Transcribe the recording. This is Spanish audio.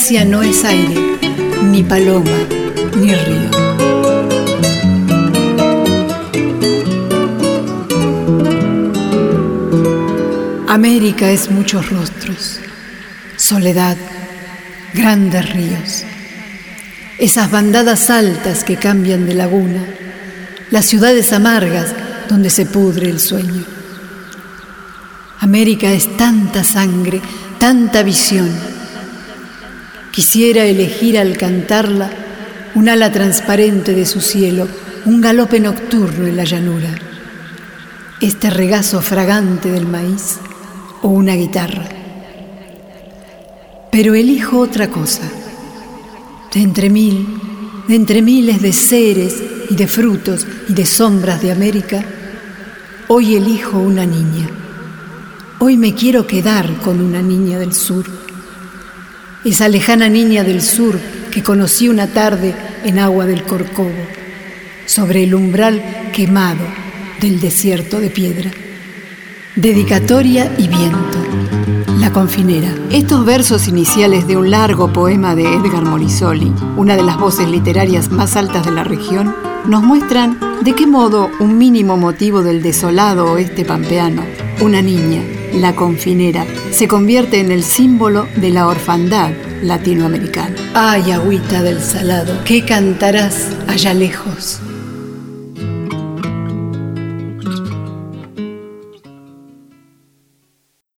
distancia no es aire, ni paloma, ni río. América es muchos rostros, soledad, grandes ríos, esas bandadas altas que cambian de laguna, las ciudades amargas donde se pudre el sueño. América es tanta sangre, tanta visión. Quisiera elegir al cantarla un ala transparente de su cielo, un galope nocturno en la llanura, este regazo fragante del maíz o una guitarra. Pero elijo otra cosa. De entre miles de seres y de frutos y de sombras de América, hoy elijo una niña. Hoy me quiero quedar con una niña del sur. Esa lejana niña del sur que conocí una tarde en agua del Corcovo, sobre el umbral quemado del desierto de piedra. Dedicatoria y viento. La Confinera. Estos versos iniciales de un largo poema de Edgar Morisoli, una de las voces literarias más altas de la región, nos muestran de qué modo un mínimo motivo del desolado oeste pampeano, una niña, la Confinera, se convierte en el símbolo de la orfandad latinoamericana. Ay, agüita del salado, ¿qué cantarás allá lejos?